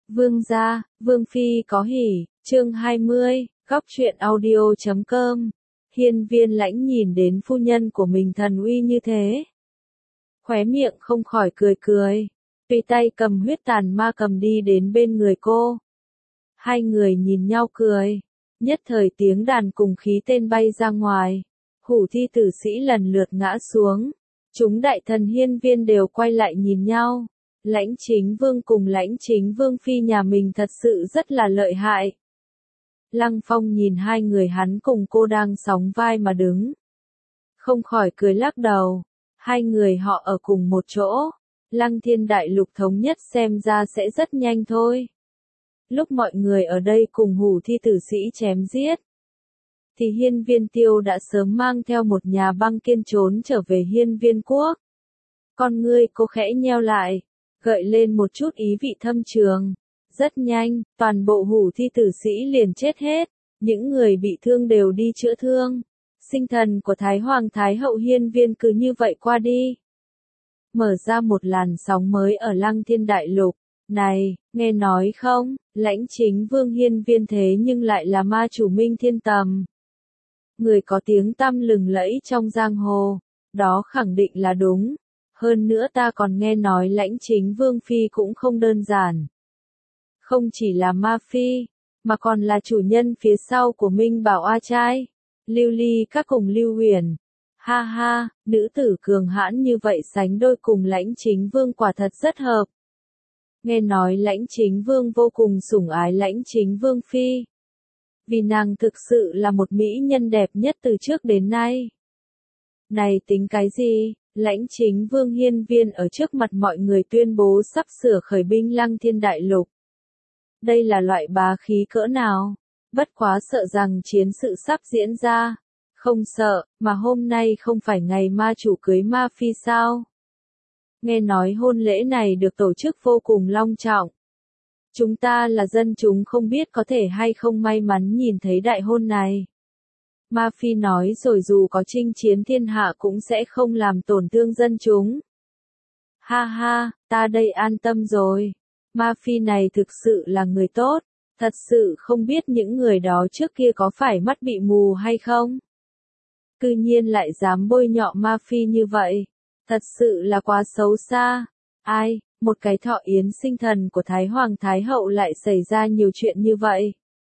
Vương gia, Vương phi có hỉ, chương 20, góc truyện audio.com. Hiên Viên Lãnh nhìn đến phu nhân của mình thần uy như thế, khóe miệng không khỏi cười cười, tùy tay cầm huyết tàn ma cầm đi đến bên người cô. Hai người nhìn nhau cười, nhất thời tiếng đàn cùng khí tên bay ra ngoài, hủ thi tử sĩ lần lượt ngã xuống, chúng đại thần hiên viên đều quay lại nhìn nhau. Lãnh Chính Vương cùng Lãnh Chính Vương phi nhà mình thật sự rất là lợi hại. Lăng Phong nhìn hai người hắn cùng cô đang sóng vai mà đứng, không khỏi cười lắc đầu. Hai người họ ở cùng một chỗ, Lăng Thiên Đại Lục thống nhất xem ra sẽ rất nhanh thôi. Lúc mọi người ở đây cùng hủ thi tử sĩ chém giết, thì Hiên Viên Tiêu đã sớm mang theo một nhà băng kiên trốn trở về Hiên Viên Quốc. Con ngươi cô khẽ nheo lại, gợi lên một chút ý vị thâm trường. Rất nhanh, toàn bộ hủ thi tử sĩ liền chết hết, những người bị thương đều đi chữa thương. Sinh thần của Thái Hoàng Thái Hậu Hiên Viên cứ như vậy qua đi, mở ra một làn sóng mới ở Lăng Thiên Đại Lục. Này, nghe nói không, Lãnh Chính Vương Hiên Viên thế nhưng lại là ma chủ Minh Thiên Tầm, người có tiếng tăm lừng lẫy trong giang hồ. Đó khẳng định là đúng. Hơn nữa ta còn nghe nói Lãnh Chính Vương phi cũng không đơn giản. Không chỉ là ma phi, mà còn là chủ nhân phía sau của Minh Bảo A Trai, Lưu Ly các cùng Lưu Huyền. Ha ha, nữ tử cường hãn như vậy sánh đôi cùng Lãnh Chính Vương quả thật rất hợp. Nghe nói Lãnh Chính Vương vô cùng sủng ái Lãnh Chính Vương phi, vì nàng thực sự là một mỹ nhân đẹp nhất từ trước đến nay. Này tính cái gì? Lãnh Chính Vương Hiên Viên ở trước mặt mọi người tuyên bố sắp sửa khởi binh Lăng Thiên Đại Lục. Đây là loại bá khí cỡ nào? Bất quá sợ rằng chiến sự sắp diễn ra. Không sợ, mà hôm nay không phải ngày ma chủ cưới ma phi sao? Nghe nói hôn lễ này được tổ chức vô cùng long trọng. Chúng ta là dân chúng không biết có thể hay không may mắn nhìn thấy đại hôn này. Ma phi nói rồi dù có chinh chiến thiên hạ cũng sẽ không làm tổn thương dân chúng. Ha ha, ta đây an tâm rồi. Ma phi này thực sự là người tốt, thật sự không biết những người đó trước kia có phải mắt bị mù hay không. Cư nhiên lại dám bôi nhọ ma phi như vậy, thật sự là quá xấu xa. Ai, một cái thọ yến sinh thần của Thái Hoàng Thái Hậu lại xảy ra nhiều chuyện như vậy.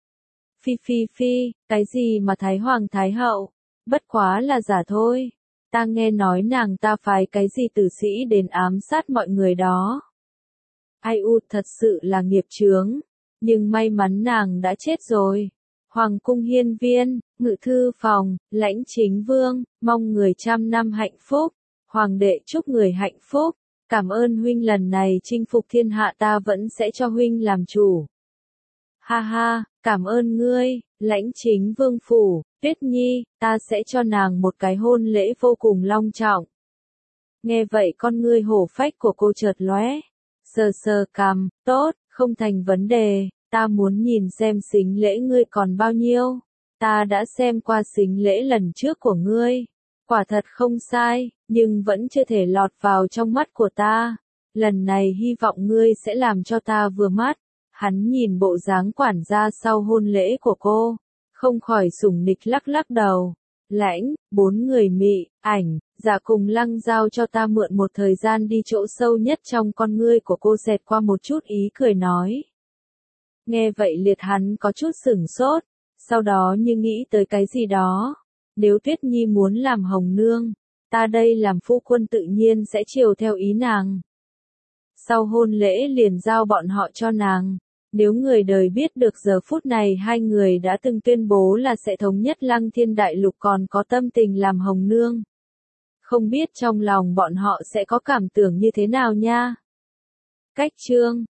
Phi, cái gì mà Thái Hoàng Thái Hậu, bất quá là giả thôi. Ta nghe nói nàng ta phái cái gì tử sĩ đến ám sát mọi người đó. Ai u, thật sự là nghiệp chướng, nhưng may mắn nàng đã chết rồi. Hoàng cung Hiên Viên, ngự thư phòng, Lãnh Chính Vương, mong người trăm năm hạnh phúc. Hoàng đệ chúc người hạnh phúc, cảm ơn huynh lần này chinh phục thiên hạ ta vẫn sẽ cho huynh làm chủ. Ha ha, cảm ơn ngươi, Lãnh Chính Vương phủ, Tuyết Nhi, ta sẽ cho nàng một cái hôn lễ vô cùng long trọng. Nghe vậy con ngươi hổ phách của cô chợt lóe, sờ cằm, tốt, không thành vấn đề, ta muốn nhìn xem sính lễ ngươi còn bao nhiêu. Ta đã xem qua sính lễ lần trước của ngươi, quả thật không sai, nhưng vẫn chưa thể lọt vào trong mắt của ta. Lần này hy vọng ngươi sẽ làm cho ta vừa mắt. Hắn nhìn bộ dáng quản gia sau hôn lễ của cô, không khỏi sủng nịch lắc đầu. Lãnh, 4 người mị, ảnh, dạ cùng Lăng giao cho ta mượn một thời gian đi chỗ sâu nhất trong con ngươi của cô xẹt qua một chút ý cười nói. Nghe vậy liệt hắn có chút sửng sốt, sau đó như nghĩ tới cái gì đó. Nếu Tuyết Nhi muốn làm hồng nương, ta đây làm phu quân tự nhiên sẽ chiều theo ý nàng. Sau hôn lễ liền giao bọn họ cho nàng. Nếu người đời biết được giờ phút này hai người đã từng tuyên bố là sẽ thống nhất Lăng Thiên Đại Lục còn có tâm tình làm hồng nương, không biết trong lòng bọn họ sẽ có cảm tưởng như thế nào nha. Cách chương